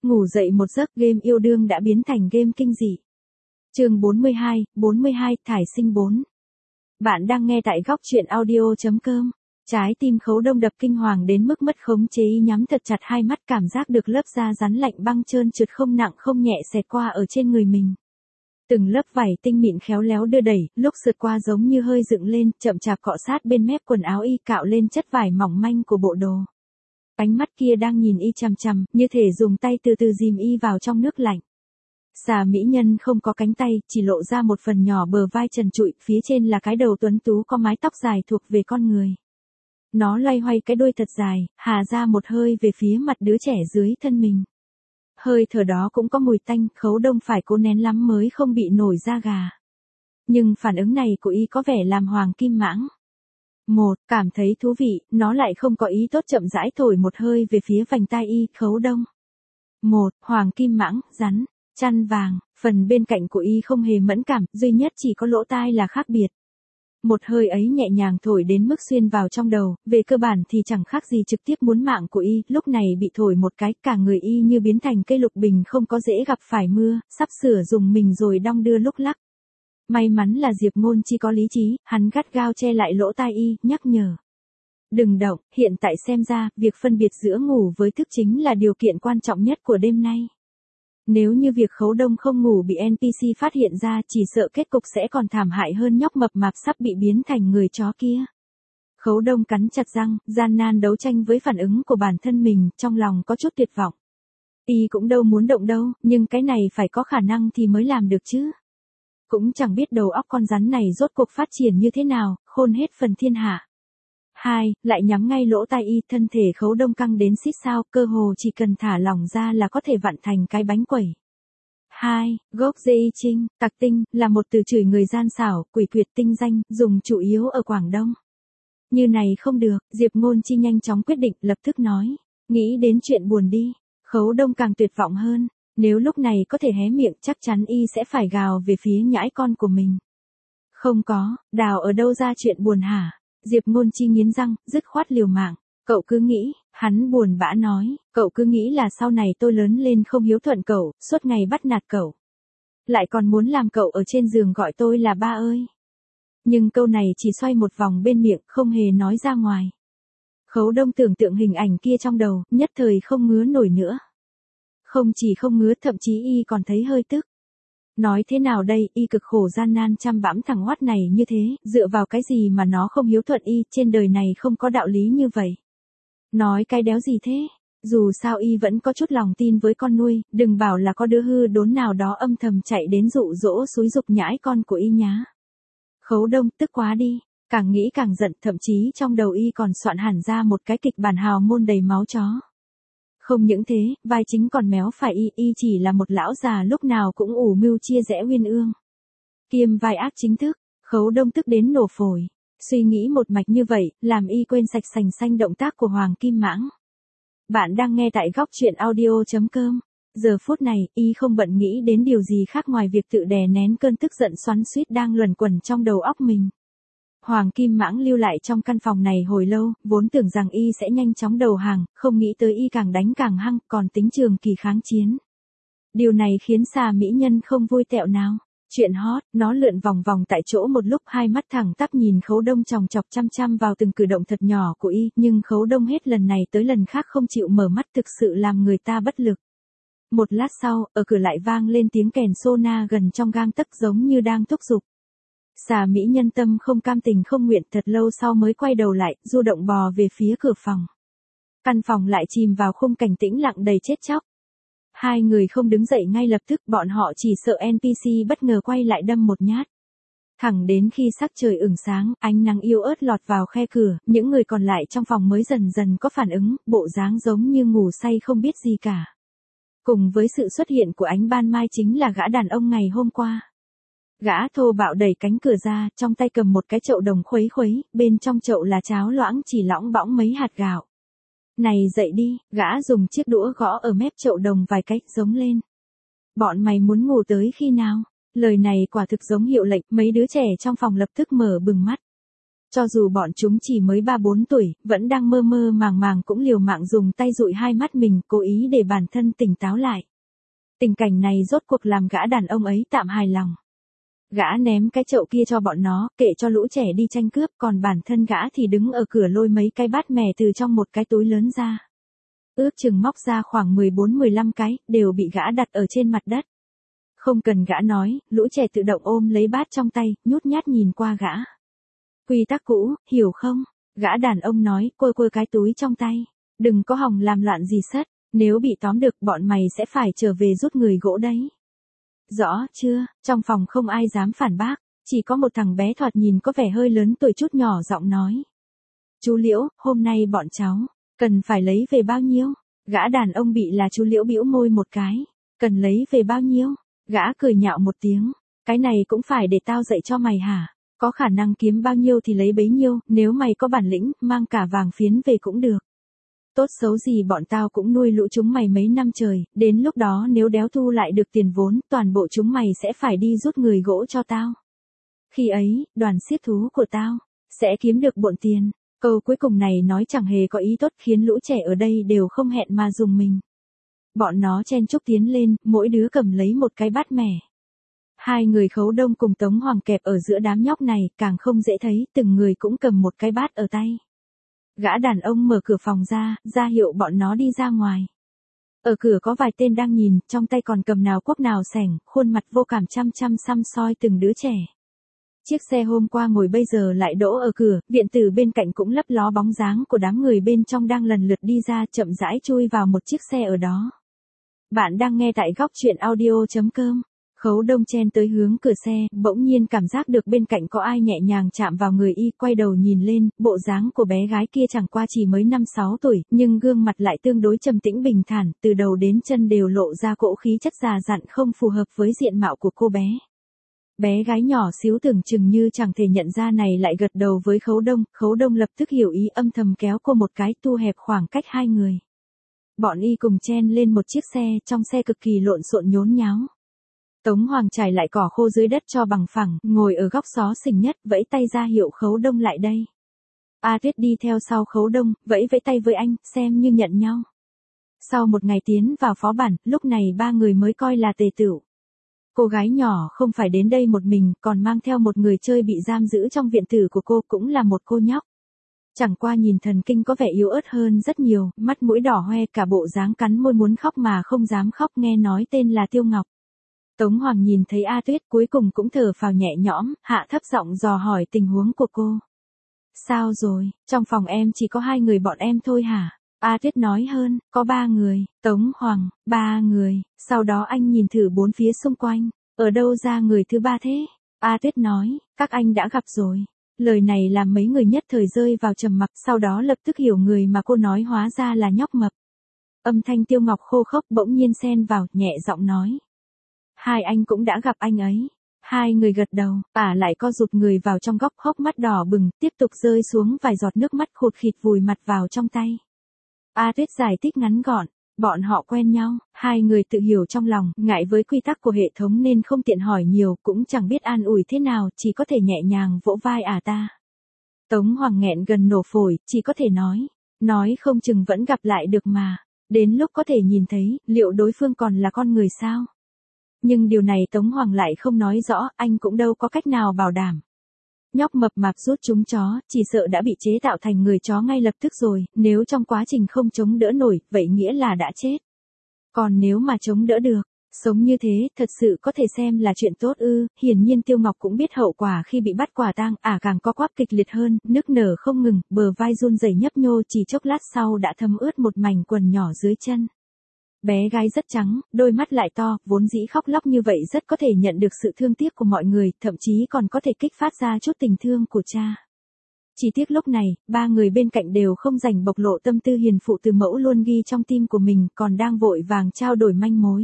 ngủ dậy một giấc game yêu đương đã biến thành game kinh dị. Chương 42, Thải sinh 4. Bạn đang nghe tại góc truyện audio.com. Trái tim Khấu Đông đập kinh hoàng đến mức mất khống chế, nhắm thật chặt hai mắt, cảm giác được lớp da rắn lạnh băng trơn trượt không nặng không nhẹ xẹt qua ở trên người mình. Từng lớp vải tinh mịn khéo léo đưa đẩy, lúc sượt qua giống như hơi dựng lên, chậm chạp cọ sát bên mép quần áo y, cạo lên chất vải mỏng manh của bộ đồ. Ánh mắt kia đang nhìn y chằm chằm, như thể dùng tay từ từ dìm y vào trong nước lạnh. Xà mỹ nhân không có cánh tay, chỉ lộ ra một phần nhỏ bờ vai trần trụi, phía trên là cái đầu tuấn tú có mái tóc dài thuộc về con người. Nó loay hoay cái đuôi thật dài, hà ra một hơi về phía mặt đứa trẻ dưới thân mình. Hơi thở đó cũng có mùi tanh, Khấu Đông phải cố nén lắm mới không bị nổi da gà. Nhưng phản ứng này của y có vẻ làm Hoàng Kim Mãng. Cảm thấy thú vị, nó lại không có ý tốt, chậm rãi thổi một hơi về phía vành tai y. Khấu Đông. Hoàng Kim Mãng, rắn, chăn vàng, phần bên cạnh của y không hề mẫn cảm, duy nhất chỉ có lỗ tai là khác biệt. Một hơi ấy nhẹ nhàng thổi đến mức xuyên vào trong đầu, về cơ bản thì chẳng khác gì trực tiếp muốn mạng của y, lúc này bị thổi một cái, cả người y như biến thành cây lục bình không có dễ gặp phải mưa, sắp sửa dùng mình rồi đong đưa lúc lắc. May mắn là Diệp Ngôn Chi có lý trí, hắn gắt gao che lại lỗ tai y, nhắc nhở. Đừng động, hiện tại xem ra, việc phân biệt giữa ngủ với thức chính là điều kiện quan trọng nhất của đêm nay. Nếu như việc Khấu Đông không ngủ bị NPC phát hiện ra, chỉ sợ kết cục sẽ còn thảm hại hơn nhóc mập mạp sắp bị biến thành người chó kia. Khấu Đông cắn chặt răng, gian nan đấu tranh với phản ứng của bản thân mình, trong lòng có chút tuyệt vọng. Y cũng đâu muốn động đâu, nhưng cái này phải có khả năng thì mới làm được chứ. Cũng chẳng biết đầu óc con rắn này rốt cuộc phát triển như thế nào, khôn hết phần thiên hạ. Lại nhắm ngay lỗ tai y, thân thể Khấu Đông căng đến xít sao, cơ hồ chỉ cần thả lỏng ra là có thể vặn thành cái bánh quẩy. Gốc dê y trinh, tặc tinh, là một từ chửi người gian xảo, quỷ quyệt tinh danh, dùng chủ yếu ở Quảng Đông. Như này không được, Diệp Ngôn Chi nhanh chóng quyết định, lập tức nói. Nghĩ đến chuyện buồn đi. Khấu Đông càng tuyệt vọng hơn. Nếu lúc này có thể hé miệng, chắc chắn y sẽ phải gào về phía nhãi con của mình. Không có, đào ở đâu ra chuyện buồn hả? Diệp Ngôn Chi nghiến răng, dứt khoát liều mạng. Cậu cứ nghĩ, hắn buồn bã nói, cậu cứ nghĩ là sau này tôi lớn lên không hiếu thuận cậu, suốt ngày bắt nạt cậu. Lại còn muốn làm cậu ở trên giường gọi tôi là ba ơi. Nhưng câu này chỉ xoay một vòng bên miệng, không hề nói ra ngoài. Khấu Đông tưởng tượng hình ảnh kia trong đầu, nhất thời không ngứa nổi nữa. Không chỉ không ngứa, thậm chí y còn thấy hơi tức. Nói thế nào đây, y cực khổ gian nan chăm bẵm thằng oát này như thế, dựa vào cái gì mà nó không hiếu thuận y, trên đời này không có đạo lý như vậy. Nói cái đéo gì thế, dù sao y vẫn có chút lòng tin với con nuôi, đừng bảo là có đứa hư đốn nào đó âm thầm chạy đến dụ dỗ xúi giục nhãi con của y nhá. Khấu Đông tức quá đi, càng nghĩ càng giận, thậm chí trong đầu y còn soạn hẳn ra một cái kịch bản hào môn đầy máu chó. Không những thế, vai chính còn méo phải y chỉ là một lão già lúc nào cũng ủ mưu chia rẽ uyên ương. Kiêm vai ác chính thức, Khấu Đông tức đến nổ phổi. Suy nghĩ một mạch như vậy, làm y quên sạch sành xanh động tác của Hoàng Kim Mãng. Bạn đang nghe tại góc truyện audio.com. Giờ phút này, y không bận nghĩ đến điều gì khác ngoài việc tự đè nén cơn tức giận xoắn xuýt đang luẩn quẩn trong đầu óc mình. Hoàng Kim Mãng lưu lại trong căn phòng này hồi lâu, vốn tưởng rằng y sẽ nhanh chóng đầu hàng, không nghĩ tới y càng đánh càng hăng, còn tính trường kỳ kháng chiến. Điều này khiến xà mỹ nhân không vui tẹo nào. Chuyện hot, nó lượn vòng vòng tại chỗ một lúc, hai mắt thẳng tắp nhìn Khấu Đông chòng chọc chăm chăm vào từng cử động thật nhỏ của y, nhưng Khấu Đông hết lần này tới lần khác không chịu mở mắt, thực sự làm người ta bất lực. Một lát sau, ở cửa lại vang lên tiếng kèn sona gần trong gang tấc, giống như đang thúc giục. Xà mỹ nhân tâm không cam tình không nguyện, thật lâu sau mới quay đầu lại, du động bò về phía cửa phòng. Căn phòng lại chìm vào khung cảnh tĩnh lặng đầy chết chóc. Hai người không đứng dậy ngay lập tức, bọn họ chỉ sợ NPC bất ngờ quay lại đâm một nhát. Thẳng đến khi sắc trời ửng sáng, ánh nắng yếu ớt lọt vào khe cửa, những người còn lại trong phòng mới dần dần có phản ứng, bộ dáng giống như ngủ say không biết gì cả. Cùng với sự xuất hiện của ánh ban mai chính là gã đàn ông ngày hôm qua. Gã thô bạo đẩy cánh cửa ra, trong tay cầm một cái chậu đồng khuấy khuấy, bên trong chậu là cháo loãng chỉ lõng bõng mấy hạt gạo. Này dậy đi, gã dùng chiếc đũa gõ ở mép chậu đồng vài cách, giống lên. Bọn mày muốn ngủ tới khi nào? Lời này quả thực giống hiệu lệnh, mấy đứa trẻ trong phòng lập tức mở bừng mắt. Cho dù bọn chúng chỉ mới 3-4 tuổi, vẫn đang mơ mơ màng màng cũng liều mạng dùng tay dụi hai mắt mình, cố ý để bản thân tỉnh táo lại. Tình cảnh này rốt cuộc làm gã đàn ông ấy tạm hài lòng. Gã ném cái chậu kia cho bọn nó, kệ cho lũ trẻ đi tranh cướp, còn bản thân gã thì đứng ở cửa lôi mấy cái bát mè từ trong một cái túi lớn ra. Ước chừng móc ra khoảng 14-15 cái, đều bị gã đặt ở trên mặt đất. Không cần gã nói, lũ trẻ tự động ôm lấy bát trong tay, nhút nhát nhìn qua gã. Quy tắc cũ, hiểu không? Gã đàn ông nói, quơ cái túi trong tay. Đừng có hòng làm loạn gì sất, nếu bị tóm được bọn mày sẽ phải trở về rút người gỗ đấy. Rõ chưa? Trong phòng không ai dám phản bác, chỉ có một thằng bé thoạt nhìn có vẻ hơi lớn tuổi chút nhỏ giọng nói. Chú Liễu, hôm nay bọn cháu, cần phải lấy về bao nhiêu? Gã đàn ông bị là chú Liễu bĩu môi một cái. Cần lấy về bao nhiêu? Gã cười nhạo một tiếng. Cái này cũng phải để tao dạy cho mày hả? Có khả năng kiếm bao nhiêu thì lấy bấy nhiêu, nếu mày có bản lĩnh, mang cả vàng phiến về cũng được. Tốt xấu gì bọn tao cũng nuôi lũ chúng mày mấy năm trời, đến lúc đó nếu đéo thu lại được tiền vốn, toàn bộ chúng mày sẽ phải đi rút người gỗ cho tao. Khi ấy, đoàn xiết thú của tao, sẽ kiếm được bộn tiền. Câu cuối cùng này nói chẳng hề có ý tốt khiến lũ trẻ ở đây đều không hẹn mà dùng mình. Bọn nó chen chúc tiến lên, mỗi đứa cầm lấy một cái bát mè. Hai người Khấu Đông cùng Tống Hoàng kẹp ở giữa đám nhóc này, càng không dễ thấy, từng người cũng cầm một cái bát ở tay. Gã đàn ông mở cửa phòng ra hiệu bọn nó đi ra ngoài. Ở cửa có vài tên đang nhìn, trong tay còn cầm nào cuốc nào xẻng, khuôn mặt vô cảm chăm xăm soi từng đứa trẻ. Chiếc xe hôm qua ngồi bây giờ lại đỗ ở cửa, viện tử bên cạnh cũng lấp ló bóng dáng của đám người bên trong đang lần lượt đi ra, chậm rãi chui vào một chiếc xe ở đó. Bạn đang nghe tại góc truyện audio.com. Khấu Đông chen tới hướng cửa xe, bỗng nhiên cảm giác được bên cạnh có ai nhẹ nhàng chạm vào người y, quay đầu nhìn lên, bộ dáng của bé gái kia chẳng qua chỉ mới 5-6 tuổi, nhưng gương mặt lại tương đối trầm tĩnh bình thản, từ đầu đến chân đều lộ ra cỗ khí chất già dặn không phù hợp với diện mạo của cô bé. Bé gái nhỏ xíu tưởng chừng như chẳng thể nhận ra này lại gật đầu với Khấu Đông lập tức hiểu ý, âm thầm kéo cô một cái, thu hẹp khoảng cách hai người. Bọn y cùng chen lên một chiếc xe, trong xe cực kỳ lộn xộn nhốn nháo. Tống Hoàng trải lại cỏ khô dưới đất cho bằng phẳng, ngồi ở góc xó xỉnh nhất, vẫy tay ra hiệu Khấu Đông lại đây. A Tuyết đi theo sau Khấu Đông, vẫy tay với anh, xem như nhận nhau. Sau một ngày tiến vào phó bản, lúc này ba người mới coi là tề tựu. Cô gái nhỏ không phải đến đây một mình, còn mang theo một người chơi bị giam giữ trong viện tử của cô, cũng là một cô nhóc. Chẳng qua nhìn thần kinh có vẻ yếu ớt hơn rất nhiều, mắt mũi đỏ hoe, cả bộ dáng cắn môi muốn khóc mà không dám khóc, nghe nói tên là Tiêu Ngọc. Tống Hoàng nhìn thấy A Tuyết cuối cùng cũng thở phào nhẹ nhõm, hạ thấp giọng dò hỏi tình huống của cô. Sao rồi, trong phòng em chỉ có 2 người bọn em thôi hả? A Tuyết nói hơn, có 3 người, Tống Hoàng, 3 người, sau đó anh nhìn thử bốn phía xung quanh, ở đâu ra người thứ ba thế? A Tuyết nói, các anh đã gặp rồi. Lời này làm mấy người nhất thời rơi vào trầm mặc, sau đó lập tức hiểu người mà cô nói hóa ra là nhóc mập. Âm thanh Tiêu Ngọc khô khốc bỗng nhiên xen vào, nhẹ giọng nói. 2 anh cũng đã gặp anh ấy. 2 người gật đầu, lại co rụt người vào trong góc, hốc mắt đỏ bừng, tiếp tục rơi xuống vài giọt nước mắt khụt khịt vùi mặt vào trong tay. A Tuyết giải thích ngắn gọn, bọn họ quen nhau, 2 người tự hiểu trong lòng, ngại với quy tắc của hệ thống nên không tiện hỏi nhiều, cũng chẳng biết an ủi thế nào, chỉ có thể nhẹ nhàng vỗ vai ta. Tống Hoàng nghẹn gần nổ phổi, chỉ có thể nói không chừng vẫn gặp lại được mà, đến lúc có thể nhìn thấy, liệu đối phương còn là con người sao? Nhưng điều này Tống Hoàng lại không nói rõ, anh cũng đâu có cách nào bảo đảm. Nhóc mập mạp rút trúng chó, chỉ sợ đã bị chế tạo thành người chó ngay lập tức rồi, nếu trong quá trình không chống đỡ nổi, vậy nghĩa là đã chết. Còn nếu mà chống đỡ được, sống như thế, thật sự có thể xem là chuyện tốt ư? Hiển nhiên Tiêu Ngọc cũng biết hậu quả khi bị bắt quả tang, càng co quắp kịch liệt hơn, nức nở không ngừng, bờ vai run rẩy nhấp nhô, chỉ chốc lát sau đã thấm ướt một mảnh quần nhỏ dưới chân. Bé gái rất trắng, đôi mắt lại to, vốn dĩ khóc lóc như vậy rất có thể nhận được sự thương tiếc của mọi người, thậm chí còn có thể kích phát ra chút tình thương của cha. Chỉ tiếc lúc này, 3 người bên cạnh đều không rảnh bộc lộ tâm tư hiền phụ từ mẫu luôn ghi trong tim của mình, còn đang vội vàng trao đổi manh mối.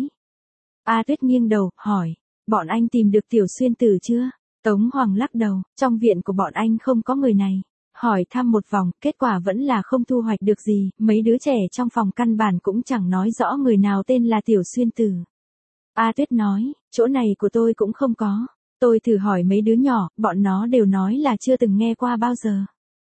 A Tuyết nghiêng đầu, hỏi, bọn anh tìm được Tiểu Xuyên Tử chưa? Tống Hoàng lắc đầu, trong viện của bọn anh không có người này. Hỏi thăm một vòng, kết quả vẫn là không thu hoạch được gì, mấy đứa trẻ trong phòng căn bản cũng chẳng nói rõ người nào tên là Tiểu Xuyên Tử. A Tuyết nói, chỗ này của tôi cũng không có. Tôi thử hỏi mấy đứa nhỏ, bọn nó đều nói là chưa từng nghe qua bao giờ.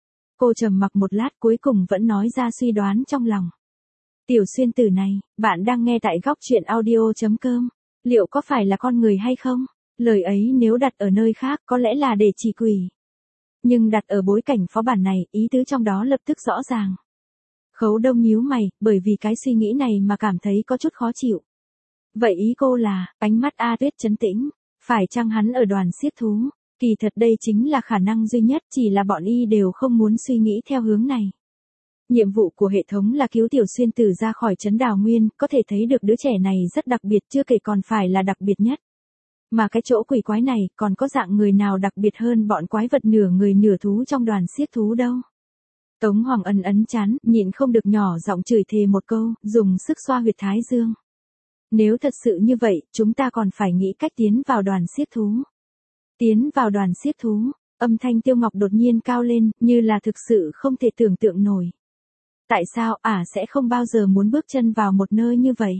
Cô trầm mặc một lát cuối cùng vẫn nói ra suy đoán trong lòng. Tiểu Xuyên tử này, bạn đang nghe tại góc truyện audio.com. Liệu có phải là con người hay không? Lời ấy nếu đặt ở nơi khác có lẽ là để chỉ quỷ. Nhưng đặt ở bối cảnh phó bản này, ý tứ trong đó lập tức rõ ràng. Khấu Đông nhíu mày, bởi vì cái suy nghĩ này mà cảm thấy có chút khó chịu. Vậy ý cô là, ánh mắt A Tuyết trấn tĩnh, phải chăng hắn ở đoàn xiết thú? Kỳ thật đây chính là khả năng duy nhất, chỉ là bọn y đều không muốn suy nghĩ theo hướng này. Nhiệm vụ của hệ thống là cứu Tiểu Xuyên tử ra khỏi trấn Đào Nguyên, có thể thấy được đứa trẻ này rất đặc biệt, chưa kể còn phải là đặc biệt nhất. Mà cái chỗ quỷ quái này còn có dạng người nào đặc biệt hơn bọn quái vật nửa người nửa thú trong đoàn xiết thú đâu. Tống Hoàng Ân ấn chán, nhịn không được nhỏ giọng chửi thề một câu, dùng sức xoa huyệt thái dương. Nếu thật sự như vậy, chúng ta còn phải nghĩ cách tiến vào đoàn xiết thú. Tiến vào đoàn xiết thú, âm thanh Tiêu Ngọc đột nhiên cao lên, như là thực sự không thể tưởng tượng nổi. Tại sao sẽ không bao giờ muốn bước chân vào một nơi như vậy?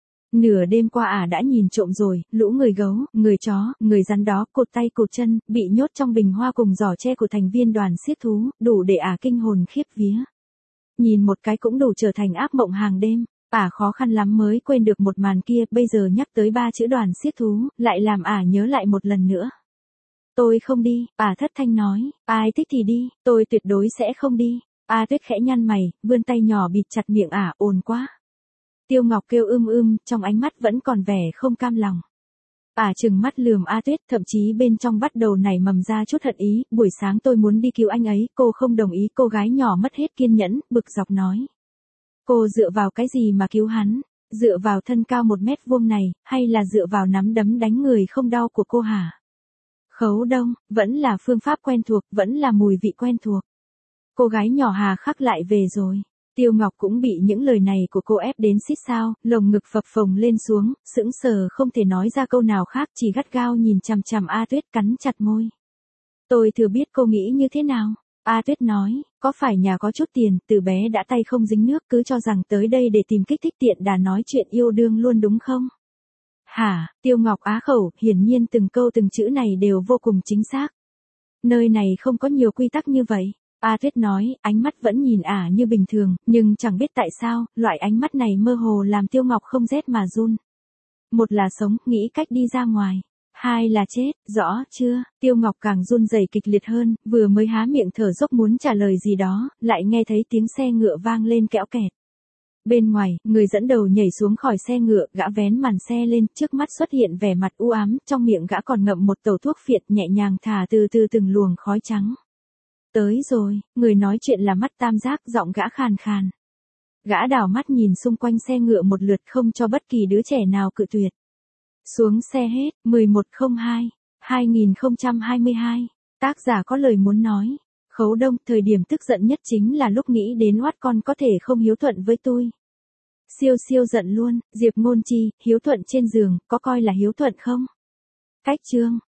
Nửa đêm qua đã nhìn trộm rồi, lũ người gấu, người chó, người rắn đó, cụt tay cụt chân, bị nhốt trong bình hoa cùng giỏ tre của thành viên đoàn xiết thú, đủ để kinh hồn khiếp vía. Nhìn một cái cũng đủ trở thành ác mộng hàng đêm, khó khăn lắm mới quên được một màn kia, bây giờ nhắc tới 3 chữ đoàn xiết thú, lại làm nhớ lại một lần nữa. Tôi không đi, thất thanh nói, ai thích thì đi, tôi tuyệt đối sẽ không đi. Tuyết khẽ nhăn mày, vươn tay nhỏ bịt chặt miệng ồn quá. Tiêu Ngọc kêu trong ánh mắt vẫn còn vẻ không cam lòng. Trừng mắt lườm Tuyết, thậm chí bên trong bắt đầu nảy mầm ra chút hận ý, buổi sáng tôi muốn đi cứu anh ấy, cô không đồng ý, cô gái nhỏ mất hết kiên nhẫn, bực dọc nói. Cô dựa vào cái gì mà cứu hắn? Dựa vào thân cao 1 mét vuông này, hay là dựa vào nắm đấm đánh người không đau của cô hả? Khấu Đông, vẫn là phương pháp quen thuộc, vẫn là mùi vị quen thuộc. Cô gái nhỏ hà khắc lại về rồi. Tiêu Ngọc cũng bị những lời này của cô ép đến xít sao, lồng ngực phập phồng lên xuống, sững sờ không thể nói ra câu nào khác, chỉ gắt gao nhìn chằm chằm Tuyết, cắn chặt môi. Tôi thừa biết cô nghĩ như thế nào. Tuyết nói, có phải nhà có chút tiền, từ bé đã tay không dính nước, cứ cho rằng tới đây để tìm kích thích tiện đà nói chuyện yêu đương luôn đúng không? Hả? Tiêu Ngọc á khẩu, hiển nhiên từng câu từng chữ này đều vô cùng chính xác. Nơi này không có nhiều quy tắc như vậy. Tuyết nói, ánh mắt vẫn nhìn như bình thường, nhưng chẳng biết tại sao, loại ánh mắt này mơ hồ làm Tiêu Ngọc không rét mà run. Một là sống, nghĩ cách đi ra ngoài. 2 là chết, rõ chưa? Tiêu Ngọc càng run rẩy kịch liệt hơn, vừa mới há miệng thở dốc muốn trả lời gì đó, lại nghe thấy tiếng xe ngựa vang lên kẽo kẹt. Bên ngoài, người dẫn đầu nhảy xuống khỏi xe ngựa, gã vén màn xe lên, trước mắt xuất hiện vẻ mặt u ám, trong miệng gã còn ngậm một tẩu thuốc phiện, nhẹ nhàng thả từ từ từng luồng khói trắng. Tới rồi, người nói chuyện là Mắt Tam Giác, giọng gã khàn khàn. Gã đảo mắt nhìn xung quanh xe ngựa một lượt không cho bất kỳ đứa trẻ nào cự tuyệt. Xuống xe hết, 1102, 2022. Tác giả có lời muốn nói. Khấu Đông, thời điểm tức giận nhất chính là lúc nghĩ đến oát con có thể không hiếu thuận với tôi. Siêu giận luôn, Diệp Ngôn Chi, hiếu thuận trên giường, có coi là hiếu thuận không? Cách chương.